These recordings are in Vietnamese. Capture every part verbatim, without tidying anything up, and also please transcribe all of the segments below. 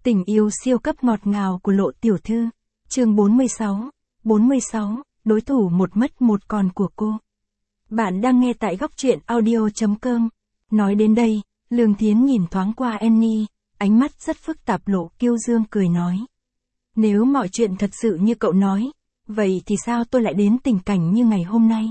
Tình yêu siêu cấp ngọt ngào của Lộ tiểu thư. Chương bốn mươi sáu. bốn mươi sáu, đối thủ một mất một còn của cô. Bạn đang nghe tại góc truyện audio chấm com. Nói đến đây, Lương Thiến nhìn thoáng qua Annie, ánh mắt rất phức tạp. Lộ Kiêu Dương cười nói. Nếu mọi chuyện thật sự như cậu nói, vậy thì sao tôi lại đến tình cảnh như ngày hôm nay?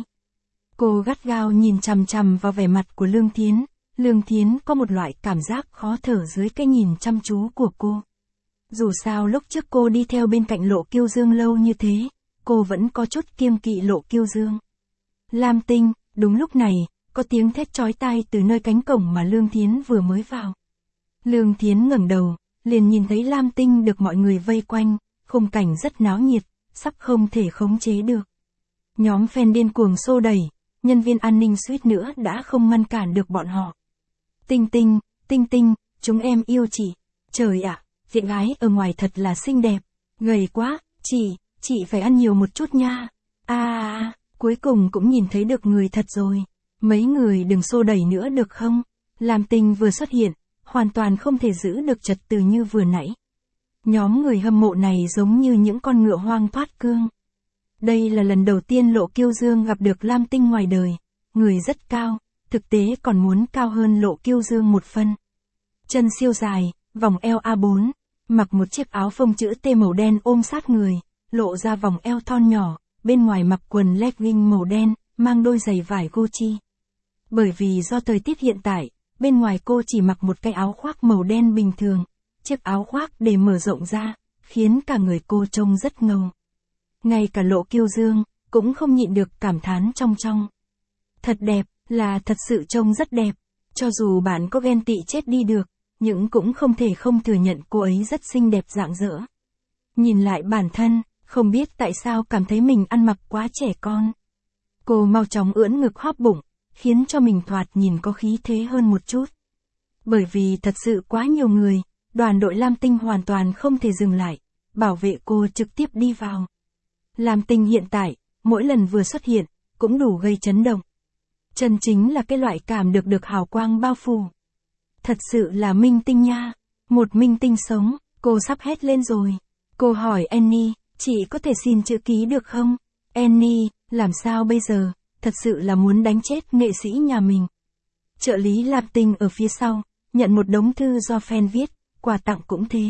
Cô gắt gao nhìn chằm chằm vào vẻ mặt của Lương Thiến. Lương Thiến có một loại cảm giác khó thở dưới cái nhìn chăm chú của cô. Dù sao lúc trước cô đi theo bên cạnh Lộ Kiêu Dương lâu như thế, cô vẫn có chút kiêng kỵ Lộ Kiêu Dương. Lam Tinh, đúng lúc này, có tiếng thét chói tai từ nơi cánh cổng mà Lương Thiến vừa mới vào. Lương Thiến ngẩng đầu, liền nhìn thấy Lam Tinh được mọi người vây quanh, khung cảnh rất náo nhiệt, sắp không thể khống chế được. Nhóm fan điên cuồng xô đẩy, nhân viên an ninh suýt nữa đã không ngăn cản được bọn họ. Tinh Tinh, Tinh Tinh, chúng em yêu chị. Trời ạ, diện gái ở ngoài thật là xinh đẹp. Gầy quá, chị, chị phải ăn nhiều một chút nha. À, à, cuối cùng cũng nhìn thấy được người thật rồi. Mấy người đừng xô đẩy nữa được không? Lam Tinh vừa xuất hiện, hoàn toàn không thể giữ được trật tự như vừa nãy. Nhóm người hâm mộ này giống như những con ngựa hoang thoát cương. Đây là lần đầu tiên Lộ Kiêu Dương gặp được Lam Tinh ngoài đời. Người rất cao, thực tế còn muốn cao hơn Lộ Kiêu Dương một phân. Chân siêu dài, vòng eo A bốn, mặc một chiếc áo phông chữ T màu đen ôm sát người, lộ ra vòng eo thon nhỏ, bên ngoài mặc quần legging màu đen, mang đôi giày vải Gucci. Bởi vì do thời tiết hiện tại, bên ngoài cô chỉ mặc một cái áo khoác màu đen bình thường, chiếc áo khoác để mở rộng ra, khiến cả người cô trông rất ngầu. Ngay cả Lộ Kiêu Dương, cũng không nhịn được cảm thán trong trong. Thật đẹp, là thật sự trông rất đẹp, cho dù bạn có ghen tị chết đi được, nhưng cũng không thể không thừa nhận cô ấy rất xinh đẹp rạng rỡ. Nhìn lại bản thân, không biết tại sao cảm thấy mình ăn mặc quá trẻ con. Cô mau chóng ưỡn ngực hóp bụng, khiến cho mình thoạt nhìn có khí thế hơn một chút. Bởi vì thật sự quá nhiều người, đoàn đội Lam Tinh hoàn toàn không thể dừng lại, bảo vệ cô trực tiếp đi vào. Lam Tinh hiện tại, mỗi lần vừa xuất hiện, cũng đủ gây chấn động. Chân chính là cái loại cảm được được hào quang bao phủ. Thật sự là minh tinh nha, một minh tinh sống, cô sắp hét lên rồi. Cô hỏi Annie, chị có thể xin chữ ký được không? Annie, làm sao bây giờ, thật sự là muốn đánh chết nghệ sĩ nhà mình. Trợ lý Lam Tinh ở phía sau, nhận một đống thư do fan viết, quà tặng cũng thế.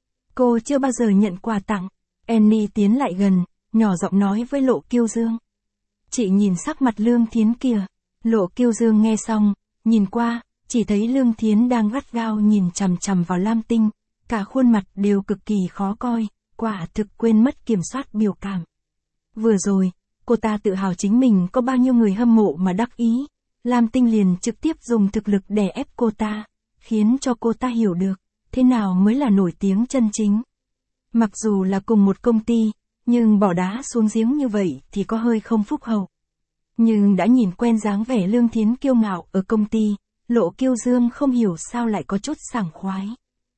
Cô chưa bao giờ nhận quà tặng. Annie tiến lại gần, nhỏ giọng nói với Lộ Kiêu Dương. Chị nhìn sắc mặt Lương Thiến kìa. Lộ Kiêu Dương nghe xong, nhìn qua, chỉ thấy Lương Thiến đang gắt gao nhìn chằm chằm vào Lam Tinh, cả khuôn mặt đều cực kỳ khó coi, quả thực quên mất kiểm soát biểu cảm. Vừa rồi, cô ta tự hào chính mình có bao nhiêu người hâm mộ mà đắc ý, Lam Tinh liền trực tiếp dùng thực lực đè ép cô ta, khiến cho cô ta hiểu được, thế nào mới là nổi tiếng chân chính. Mặc dù là cùng một công ty, nhưng bỏ đá xuống giếng như vậy thì có hơi không phúc hậu. Nhưng đã nhìn quen dáng vẻ Lương Thiến kiêu ngạo ở công ty, Lộ Kiêu Dương không hiểu sao lại có chút sảng khoái.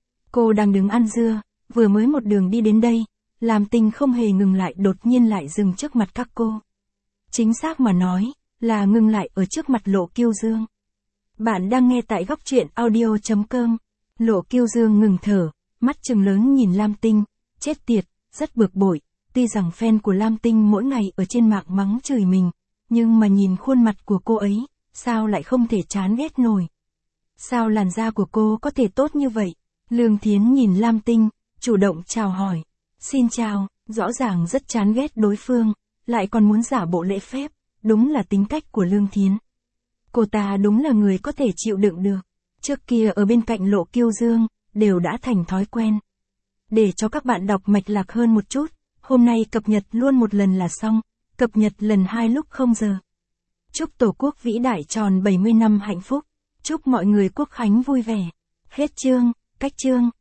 Cô đang đứng ăn dưa, vừa mới một đường đi đến đây, Lam Tinh không hề ngừng lại, đột nhiên lại dừng trước mặt các cô. Chính xác mà nói, là ngừng lại ở trước mặt Lộ Kiêu Dương. Bạn đang nghe tại góc truyện audio chấm com. Lộ Kiêu Dương ngừng thở, mắt trừng lớn nhìn Lam Tinh, chết tiệt, rất bực bội. Tuy rằng fan của Lam Tinh mỗi ngày ở trên mạng mắng chửi mình, nhưng mà nhìn khuôn mặt của cô ấy, sao lại không thể chán ghét nổi. Sao làn da của cô có thể tốt như vậy? Lương Thiến nhìn Lam Tinh, chủ động chào hỏi. Xin chào, rõ ràng rất chán ghét đối phương, lại còn muốn giả bộ lễ phép, đúng là tính cách của Lương Thiến. Cô ta đúng là người có thể chịu đựng được. Trước kia ở bên cạnh Lộ Kiêu Dương, đều đã thành thói quen. Để cho các bạn đọc mạch lạc hơn một chút, hôm nay cập nhật luôn một lần là xong, cập nhật lần hai lúc không giờ. Chúc Tổ quốc vĩ đại tròn bảy mươi năm hạnh phúc, chúc mọi người quốc khánh vui vẻ. Hết chương, cách chương.